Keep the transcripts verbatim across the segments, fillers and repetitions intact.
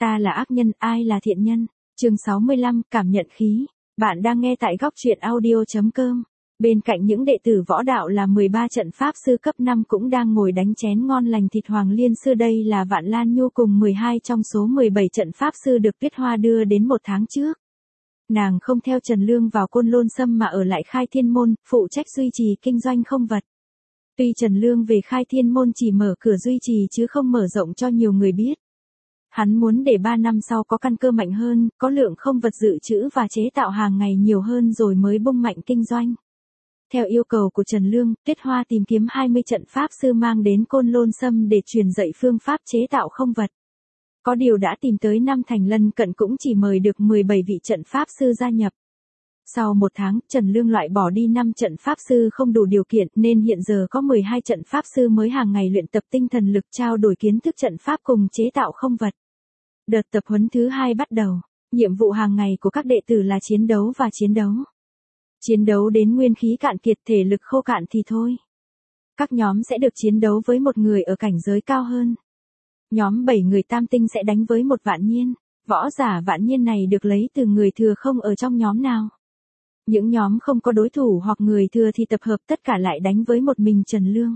Ta là ác nhân, ai là thiện nhân? Chương sáu mươi lăm, cảm nhận khí. Bạn đang nghe tại góc truyện audio chấm com. Bên cạnh những đệ tử võ đạo là mười ba trận pháp sư cấp năm cũng đang ngồi đánh chén ngon lành thịt Hoàng Liên Sư. Đây là Vạn Lan Nhu cùng mười hai trong số mười bảy trận pháp sư được Tuyết Hoa đưa đến một tháng trước. Nàng không theo Trần Lương vào Côn Lôn Sâm mà ở lại Khai Thiên Môn, phụ trách duy trì kinh doanh không vật. Tuy Trần Lương về Khai Thiên Môn chỉ mở cửa duy trì chứ không mở rộng cho nhiều người biết. Hắn muốn để ba năm sau có căn cơ mạnh hơn, có lượng không vật dự trữ và chế tạo hàng ngày nhiều hơn rồi mới bung mạnh kinh doanh. Theo yêu cầu của Trần Lương, Tuyết Hoa tìm kiếm hai mươi trận pháp sư mang đến Côn Lôn Sâm để truyền dạy phương pháp chế tạo không vật. Có điều đã tìm tới năm thành lân cận cũng chỉ mời được mười bảy vị trận pháp sư gia nhập. Sau một tháng, Trần Lương loại bỏ đi năm trận pháp sư không đủ điều kiện nên hiện giờ có mười hai trận pháp sư mới hàng ngày luyện tập tinh thần lực trao đổi kiến thức trận pháp cùng chế tạo không vật. Đợt tập huấn thứ hai bắt đầu. Nhiệm vụ hàng ngày của các đệ tử là chiến đấu và chiến đấu. Chiến đấu đến nguyên khí cạn kiệt, thể lực khô cạn thì thôi. Các nhóm sẽ được chiến đấu với một người ở cảnh giới cao hơn. Nhóm bảy người tam tinh sẽ đánh với một vạn nhiên. Võ giả vạn nhiên này được lấy từ người thừa không ở trong nhóm nào. Những nhóm không có đối thủ hoặc người thừa thì tập hợp tất cả lại đánh với một mình Trần Lương.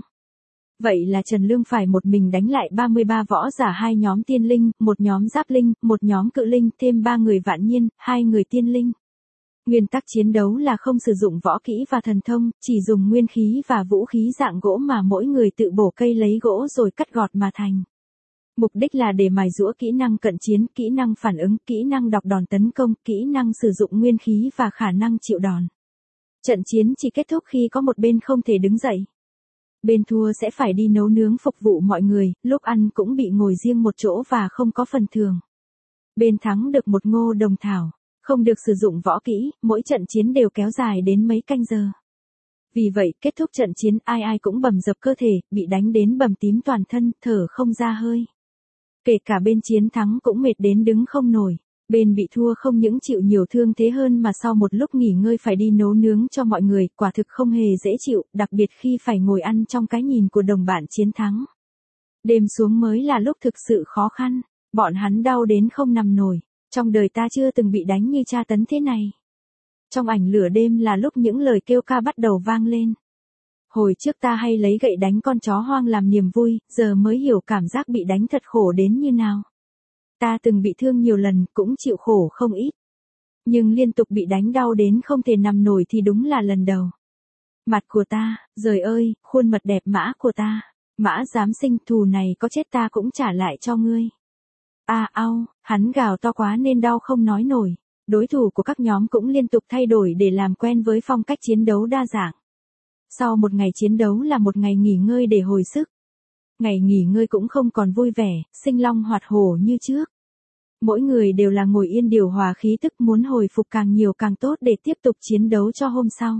Vậy là Trần Lương phải một mình đánh lại ba mươi ba võ giả, hai nhóm tiên linh, một nhóm giáp linh, một nhóm cự linh, thêm ba người vạn nhiên, hai người tiên linh. Nguyên tắc chiến đấu là không sử dụng võ kỹ và thần thông, chỉ dùng nguyên khí và vũ khí dạng gỗ mà mỗi người tự bổ cây lấy gỗ rồi cắt gọt mà thành. Mục đích là để mài giũa kỹ năng cận chiến, kỹ năng phản ứng, kỹ năng đọc đòn tấn công, kỹ năng sử dụng nguyên khí và khả năng chịu đòn. Trận chiến chỉ kết thúc khi có một bên không thể đứng dậy. Bên thua sẽ phải đi nấu nướng phục vụ mọi người, lúc ăn cũng bị ngồi riêng một chỗ và không có phần thưởng. Bên thắng được một ngô đồng thảo, không được sử dụng võ kỹ, mỗi trận chiến đều kéo dài đến mấy canh giờ. Vì vậy, kết thúc trận chiến ai ai cũng bầm dập cơ thể, bị đánh đến bầm tím toàn thân, thở không ra hơi. Kể cả bên chiến thắng cũng mệt đến đứng không nổi. Bên bị thua không những chịu nhiều thương thế hơn mà sau một lúc nghỉ ngơi phải đi nấu nướng cho mọi người, quả thực không hề dễ chịu, đặc biệt khi phải ngồi ăn trong cái nhìn của đồng bạn chiến thắng. Đêm xuống mới là lúc thực sự khó khăn, bọn hắn đau đến không nằm nổi, trong đời ta chưa từng bị đánh như tra tấn thế này. Trong ảnh lửa đêm là lúc những lời kêu ca bắt đầu vang lên. Hồi trước ta hay lấy gậy đánh con chó hoang làm niềm vui, giờ mới hiểu cảm giác bị đánh thật khổ đến như nào. Ta từng bị thương nhiều lần, cũng chịu khổ không ít. Nhưng liên tục bị đánh đau đến không thể nằm nổi thì đúng là lần đầu. Mặt của ta, giời ơi, khuôn mặt đẹp mã của ta. Mã dám sinh, thù này có chết ta cũng trả lại cho ngươi. A ao, hắn gào to quá nên đau không nói nổi. Đối thủ của các nhóm cũng liên tục thay đổi để làm quen với phong cách chiến đấu đa dạng. Sau một ngày chiến đấu là một ngày nghỉ ngơi để hồi sức. Ngày nghỉ ngơi cũng không còn vui vẻ, sinh long hoạt hổ như trước. Mỗi người đều là ngồi yên điều hòa khí tức, muốn hồi phục càng nhiều càng tốt để tiếp tục chiến đấu cho hôm sau.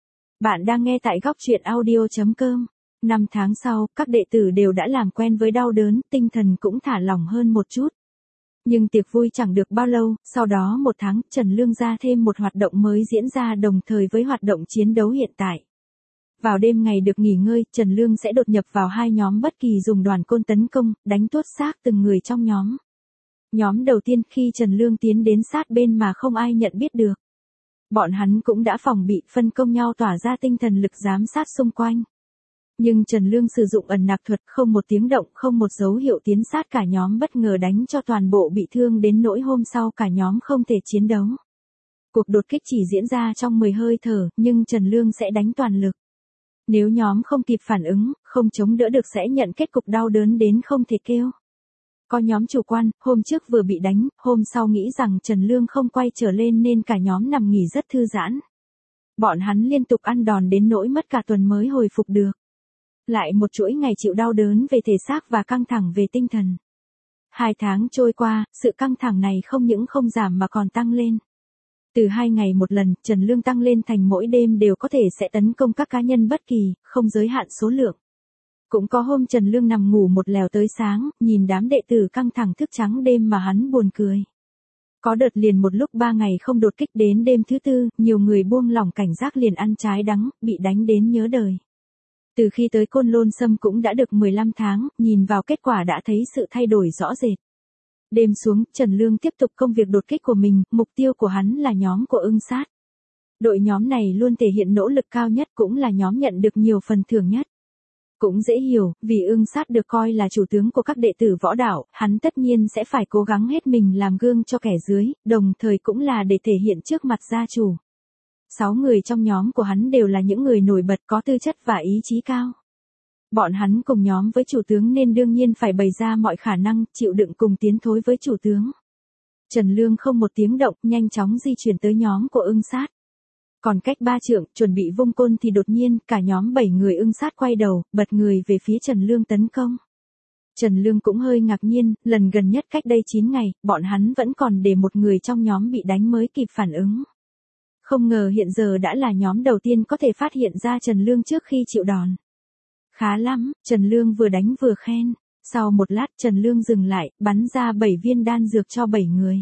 Bạn đang nghe tại góc truyện audio chấm com. Năm tháng sau, các đệ tử đều đã làm quen với đau đớn, tinh thần cũng thả lỏng hơn một chút. Nhưng tiệc vui chẳng được bao lâu, sau đó một tháng, Trần Lương ra thêm một hoạt động mới diễn ra đồng thời với hoạt động chiến đấu hiện tại. Vào đêm ngày được nghỉ ngơi, Trần Lương sẽ đột nhập vào hai nhóm bất kỳ dùng đoàn côn tấn công, đánh tuốt xác từng người trong nhóm. Nhóm đầu tiên, khi Trần Lương tiến đến sát bên mà không ai nhận biết được. Bọn hắn cũng đã phòng bị, phân công nhau tỏa ra tinh thần lực giám sát xung quanh. Nhưng Trần Lương sử dụng ẩn nặc thuật, không một tiếng động, không một dấu hiệu tiến sát, cả nhóm bất ngờ đánh cho toàn bộ bị thương đến nỗi hôm sau cả nhóm không thể chiến đấu. Cuộc đột kích chỉ diễn ra trong mười hơi thở, nhưng Trần Lương sẽ đánh toàn lực. Nếu nhóm không kịp phản ứng, không chống đỡ được sẽ nhận kết cục đau đớn đến không thể kêu. Có nhóm chủ quan, hôm trước vừa bị đánh, hôm sau nghĩ rằng Trần Lương không quay trở lên nên cả nhóm nằm nghỉ rất thư giãn. Bọn hắn liên tục ăn đòn đến nỗi mất cả tuần mới hồi phục được. Lại một chuỗi ngày chịu đau đớn về thể xác và căng thẳng về tinh thần. Hai tháng trôi qua, sự căng thẳng này không những không giảm mà còn tăng lên. Từ hai ngày một lần, Trần Lương tăng lên thành mỗi đêm đều có thể sẽ tấn công các cá nhân bất kỳ, không giới hạn số lượng. Cũng có hôm Trần Lương nằm ngủ một lèo tới sáng, nhìn đám đệ tử căng thẳng thức trắng đêm mà hắn buồn cười. Có đợt liền một lúc ba ngày không đột kích, đến đêm thứ tư, nhiều người buông lỏng cảnh giác liền ăn trái đắng, bị đánh đến nhớ đời. Từ khi tới Côn Lôn Sâm cũng đã được mười lăm tháng, nhìn vào kết quả đã thấy sự thay đổi rõ rệt. Đêm xuống, Trần Lương tiếp tục công việc đột kích của mình, mục tiêu của hắn là nhóm của ưng sát. Đội nhóm này luôn thể hiện nỗ lực cao nhất, cũng là nhóm nhận được nhiều phần thưởng nhất. Cũng dễ hiểu, vì ưng sát được coi là chủ tướng của các đệ tử võ đạo, hắn tất nhiên sẽ phải cố gắng hết mình làm gương cho kẻ dưới, đồng thời cũng là để thể hiện trước mặt gia chủ. Sáu người trong nhóm của hắn đều là những người nổi bật, có tư chất và ý chí cao. Bọn hắn cùng nhóm với chủ tướng nên đương nhiên phải bày ra mọi khả năng, chịu đựng cùng tiến thối với chủ tướng. Trần Lương không một tiếng động, nhanh chóng di chuyển tới nhóm của ưng sát. Còn cách ba trượng, chuẩn bị vung côn thì đột nhiên, cả nhóm bảy người ưng sát quay đầu, bật người về phía Trần Lương tấn công. Trần Lương cũng hơi ngạc nhiên, lần gần nhất cách đây chín ngày, bọn hắn vẫn còn để một người trong nhóm bị đánh mới kịp phản ứng. Không ngờ hiện giờ đã là nhóm đầu tiên có thể phát hiện ra Trần Lương trước khi chịu đòn. Khá lắm, Trần Lương vừa đánh vừa khen. Sau một lát Trần Lương dừng lại, bắn ra bảy viên đan dược cho bảy người.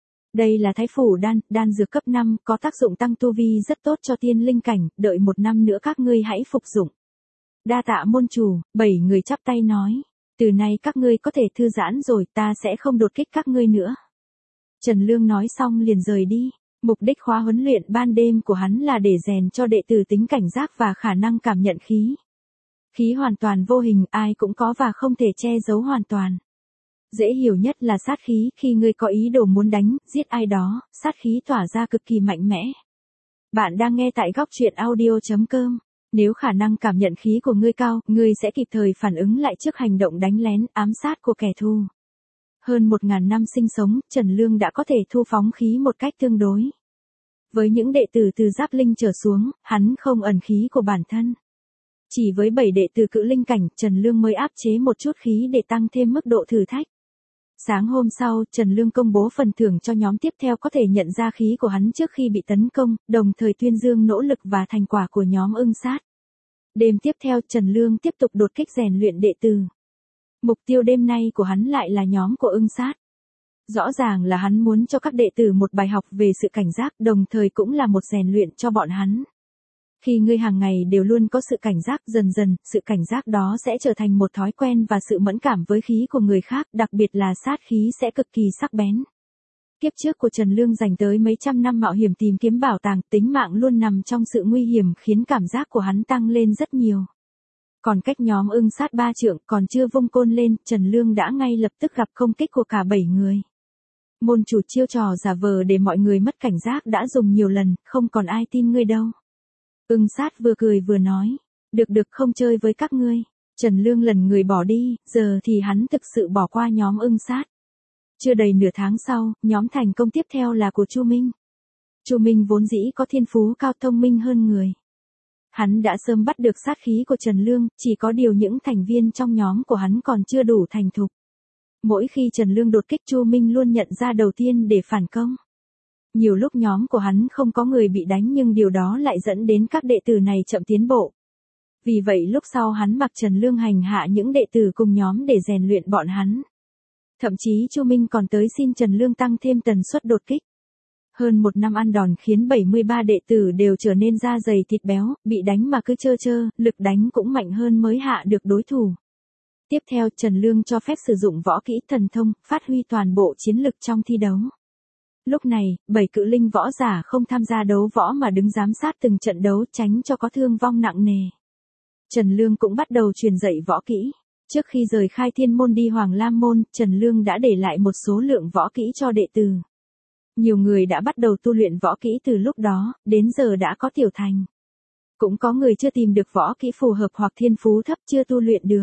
Đây là thái phủ đan, đan dược cấp năm, có tác dụng tăng tu vi rất tốt cho tiên linh cảnh, đợi một năm nữa các ngươi hãy phục dụng. Đa tạ môn chủ, bảy người chắp tay nói. Từ nay các ngươi có thể thư giãn rồi, ta sẽ không đột kích các ngươi nữa. Trần Lương nói xong liền rời đi. Mục đích khóa huấn luyện ban đêm của hắn là để rèn cho đệ tử tính cảnh giác và khả năng cảm nhận khí. Khí hoàn toàn vô hình, ai cũng có và không thể che giấu hoàn toàn. Dễ hiểu nhất là sát khí, khi ngươi có ý đồ muốn đánh, giết ai đó, sát khí tỏa ra cực kỳ mạnh mẽ. Bạn đang nghe tại góc truyện audio chấm com. Nếu khả năng cảm nhận khí của ngươi cao, ngươi sẽ kịp thời phản ứng lại trước hành động đánh lén, ám sát của kẻ thù. Hơn một ngàn năm sinh sống, Trần Lương đã có thể thu phóng khí một cách tương đối. Với những đệ tử từ giáp linh trở xuống, hắn không ẩn khí của bản thân. Chỉ với bảy đệ tử cự linh cảnh, Trần Lương mới áp chế một chút khí để tăng thêm mức độ thử thách. Sáng hôm sau, Trần Lương công bố phần thưởng cho nhóm tiếp theo có thể nhận ra khí của hắn trước khi bị tấn công, đồng thời tuyên dương nỗ lực và thành quả của nhóm ưng sát. Đêm tiếp theo, Trần Lương tiếp tục đột kích rèn luyện đệ tử. Mục tiêu đêm nay của hắn lại là nhóm của ưng sát. Rõ ràng là hắn muốn cho các đệ tử một bài học về sự cảnh giác, đồng thời cũng là một rèn luyện cho bọn hắn. Khi ngươi hàng ngày đều luôn có sự cảnh giác, dần dần, sự cảnh giác đó sẽ trở thành một thói quen và sự mẫn cảm với khí của người khác, đặc biệt là sát khí sẽ cực kỳ sắc bén. Kiếp trước của Trần Lương dành tới mấy trăm năm mạo hiểm tìm kiếm bảo tàng, tính mạng luôn nằm trong sự nguy hiểm khiến cảm giác của hắn tăng lên rất nhiều. Còn cách nhóm ưng sát ba trượng, còn chưa vung côn lên, Trần Lương đã ngay lập tức gặp công kích của cả bảy người. Môn chủ chiêu trò giả vờ để mọi người mất cảnh giác đã dùng nhiều lần, không còn ai tin ngươi đâu. Ưng sát vừa cười vừa nói, được được không chơi với các ngươi. Trần Lương lần người bỏ đi, giờ thì hắn thực sự bỏ qua nhóm ưng sát. Chưa đầy nửa tháng sau, nhóm thành công tiếp theo là của Chu Minh. Chu Minh vốn dĩ có thiên phú cao, thông minh hơn người. Hắn đã sớm bắt được sát khí của Trần Lương, chỉ có điều những thành viên trong nhóm của hắn còn chưa đủ thành thục. Mỗi khi Trần Lương đột kích, Chu Minh luôn nhận ra đầu tiên để phản công. Nhiều lúc nhóm của hắn không có người bị đánh nhưng điều đó lại dẫn đến các đệ tử này chậm tiến bộ. Vì vậy lúc sau hắn mặc Trần Lương hành hạ những đệ tử cùng nhóm để rèn luyện bọn hắn. Thậm chí Chu Minh còn tới xin Trần Lương tăng thêm tần suất đột kích. Hơn một năm ăn đòn khiến bảy mươi ba đệ tử đều trở nên da dày thịt béo, bị đánh mà cứ chơ chơ, lực đánh cũng mạnh hơn mới hạ được đối thủ. Tiếp theo Trần Lương cho phép sử dụng võ kỹ thần thông, phát huy toàn bộ chiến lực trong thi đấu. Lúc này, bảy cự linh võ giả không tham gia đấu võ mà đứng giám sát từng trận đấu tránh cho có thương vong nặng nề. Trần Lương cũng bắt đầu truyền dạy võ kỹ. Trước khi rời khai thiên môn đi Hoàng Lam môn, Trần Lương đã để lại một số lượng võ kỹ cho đệ tử. Nhiều người đã bắt đầu tu luyện võ kỹ từ lúc đó, đến giờ đã có tiểu thành. Cũng có người chưa tìm được võ kỹ phù hợp hoặc thiên phú thấp chưa tu luyện được.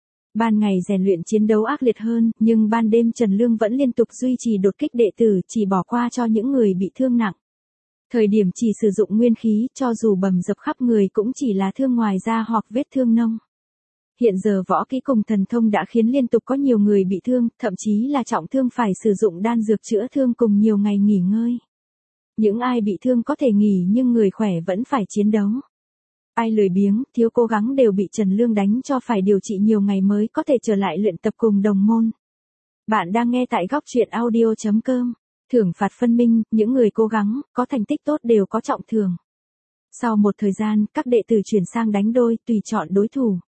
Ban ngày rèn luyện chiến đấu ác liệt hơn, nhưng ban đêm Trần Lương vẫn liên tục duy trì đột kích đệ tử, chỉ bỏ qua cho những người bị thương nặng. Thời điểm chỉ sử dụng nguyên khí, cho dù bầm dập khắp người cũng chỉ là thương ngoài da hoặc vết thương nông. Hiện giờ võ kỹ cùng thần thông đã khiến liên tục có nhiều người bị thương, thậm chí là trọng thương phải sử dụng đan dược chữa thương cùng nhiều ngày nghỉ ngơi. Những ai bị thương có thể nghỉ nhưng người khỏe vẫn phải chiến đấu. Ai lười biếng, thiếu cố gắng đều bị Trần Lương đánh cho phải điều trị nhiều ngày mới có thể trở lại luyện tập cùng đồng môn. Bạn đang nghe tại góc truyện audio chấm com. Thưởng phạt phân minh, những người cố gắng, có thành tích tốt đều có trọng thưởng. Sau một thời gian, các đệ tử chuyển sang đánh đôi, tùy chọn đối thủ.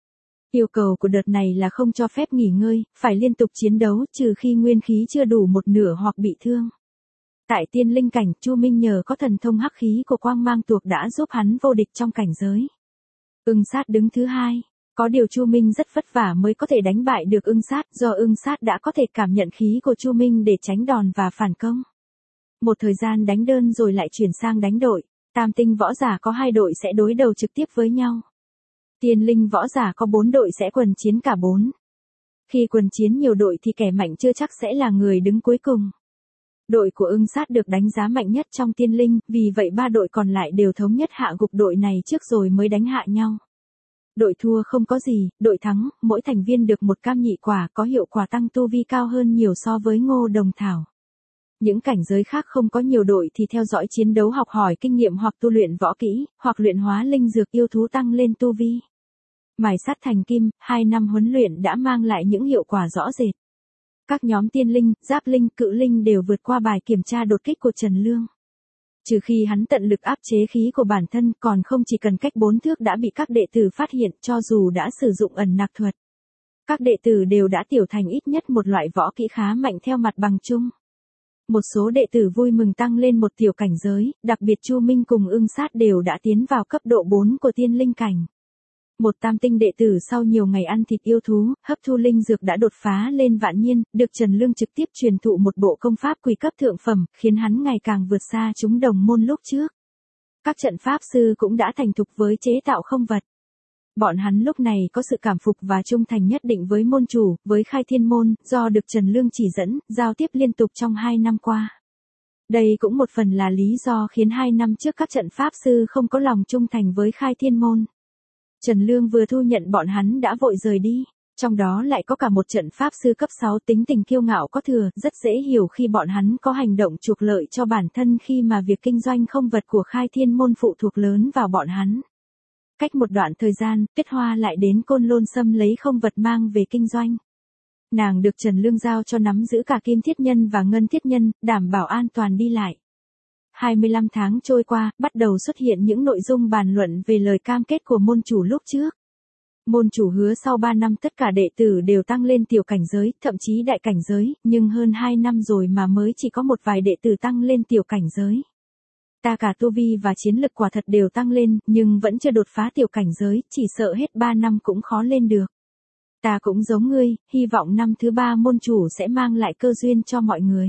Yêu cầu của đợt này là không cho phép nghỉ ngơi, phải liên tục chiến đấu trừ khi nguyên khí chưa đủ một nửa hoặc bị thương. Tại tiên linh cảnh, Chu Minh nhờ có thần thông hắc khí của quang mang tuộc đã giúp hắn vô địch trong cảnh giới. Ưng sát đứng thứ hai. Có điều Chu Minh rất vất vả mới có thể đánh bại được ưng sát, do ưng sát đã có thể cảm nhận khí của Chu Minh để tránh đòn và phản công. Một thời gian đánh đơn rồi lại chuyển sang đánh đội. Tam tinh võ giả có hai đội sẽ đối đầu trực tiếp với nhau. Tiên linh võ giả có bốn đội sẽ quần chiến cả bốn. Khi quần chiến nhiều đội thì kẻ mạnh chưa chắc sẽ là người đứng cuối cùng. Đội của ưng sát được đánh giá mạnh nhất trong tiên linh, vì vậy ba đội còn lại đều thống nhất hạ gục đội này trước rồi mới đánh hạ nhau. Đội thua không có gì, đội thắng, mỗi thành viên được một cam nhị quả có hiệu quả tăng tu vi cao hơn nhiều so với ngô đồng thảo. Những cảnh giới khác không có nhiều đội thì theo dõi chiến đấu học hỏi kinh nghiệm hoặc tu luyện võ kỹ, hoặc luyện hóa linh dược yêu thú tăng lên tu vi. Mài sắt thành kim, hai năm huấn luyện đã mang lại những hiệu quả rõ rệt. Các nhóm tiên linh, giáp linh, cự linh đều vượt qua bài kiểm tra đột kích của Trần Lương. Trừ khi hắn tận lực áp chế khí của bản thân, còn không chỉ cần cách bốn thước đã bị các đệ tử phát hiện cho dù đã sử dụng ẩn nặc thuật. Các đệ tử đều đã tiểu thành ít nhất một loại võ kỹ khá mạnh theo mặt bằng chung. Một số đệ tử vui mừng tăng lên một tiểu cảnh giới, đặc biệt Chu Minh cùng ưng sát đều đã tiến vào cấp độ bốn của tiên linh cảnh. Một tam tinh đệ tử sau nhiều ngày ăn thịt yêu thú, hấp thu linh dược đã đột phá lên vạn nhiên, được Trần Lương trực tiếp truyền thụ một bộ công pháp quỷ cấp thượng phẩm, khiến hắn ngày càng vượt xa chúng đồng môn lúc trước. Các trận pháp sư cũng đã thành thục với chế tạo không vật. Bọn hắn lúc này có sự cảm phục và trung thành nhất định với môn chủ, với Khai Thiên Môn, do được Trần Lương chỉ dẫn, giao tiếp liên tục trong hai năm qua. Đây cũng một phần là lý do khiến hai năm trước các trận pháp sư không có lòng trung thành với Khai Thiên Môn. Trần Lương vừa thu nhận bọn hắn đã vội rời đi, trong đó lại có cả một trận pháp sư cấp sáu tính tình kiêu ngạo có thừa, rất dễ hiểu khi bọn hắn có hành động chuộc lợi cho bản thân khi mà việc kinh doanh không vật của Khai Thiên Môn phụ thuộc lớn vào bọn hắn. Cách một đoạn thời gian, Tuyết Hoa lại đến Côn Lôn Sâm lấy không vật mang về kinh doanh. Nàng được Trần Lương giao cho nắm giữ cả Kim Thiết Nhân và Ngân Thiết Nhân, đảm bảo an toàn đi lại. hai mươi lăm tháng trôi qua, bắt đầu xuất hiện những nội dung bàn luận về lời cam kết của môn chủ lúc trước. Môn chủ hứa sau ba năm tất cả đệ tử đều tăng lên tiểu cảnh giới, thậm chí đại cảnh giới, nhưng hơn hai năm rồi mà mới chỉ có một vài đệ tử tăng lên tiểu cảnh giới. Ta cả tu vi và chiến lực quả thật đều tăng lên, nhưng vẫn chưa đột phá tiểu cảnh giới, chỉ sợ hết ba năm cũng khó lên được. Ta cũng giống ngươi, hy vọng năm thứ ba môn chủ sẽ mang lại cơ duyên cho mọi người.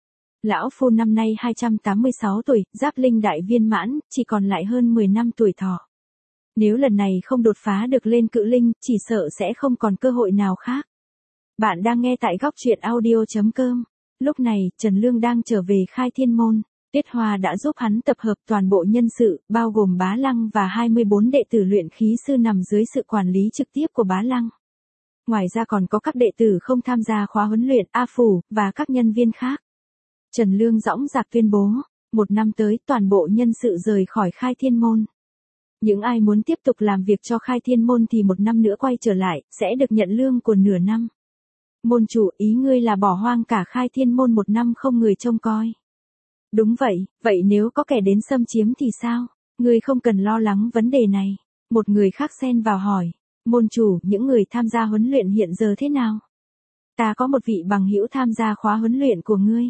Lão Phu năm nay hai trăm tám mươi sáu tuổi, giáp linh đại viên mãn, chỉ còn lại hơn mười năm tuổi thọ. Nếu lần này không đột phá được lên cự linh, chỉ sợ sẽ không còn cơ hội nào khác. Bạn đang nghe tại góc truyện audio chấm com. Lúc này, Trần Lương đang trở về Khai Thiên Môn. Tuyết Hoa đã giúp hắn tập hợp toàn bộ nhân sự, bao gồm Bá Lăng và hai mươi bốn đệ tử luyện khí sư nằm dưới sự quản lý trực tiếp của Bá Lăng. Ngoài ra còn có các đệ tử không tham gia khóa huấn luyện A Phủ, và các nhân viên khác. Trần Lương dõng dạc tuyên bố, một năm tới toàn bộ nhân sự rời khỏi Khai Thiên Môn. Những ai muốn tiếp tục làm việc cho Khai Thiên Môn thì một năm nữa quay trở lại, sẽ được nhận lương của nửa năm. Môn chủ, ý ngươi là bỏ hoang cả Khai Thiên Môn một năm không người trông coi. Đúng vậy, vậy nếu có kẻ đến xâm chiếm thì sao? Ngươi không cần lo lắng vấn đề này. Một người khác xen vào hỏi, môn chủ, những người tham gia huấn luyện hiện giờ thế nào? Ta có một vị bằng hữu tham gia khóa huấn luyện của ngươi.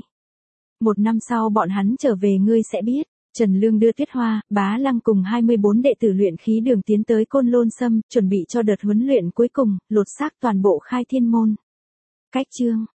Một năm sau bọn hắn trở về ngươi sẽ biết. Trần Lương đưa Tuyết Hoa, Bá Lăng cùng hai mươi bốn đệ tử luyện khí đường tiến tới Côn Lôn Sâm, chuẩn bị cho đợt huấn luyện cuối cùng, lột xác toàn bộ Khai Thiên Môn. Cách chương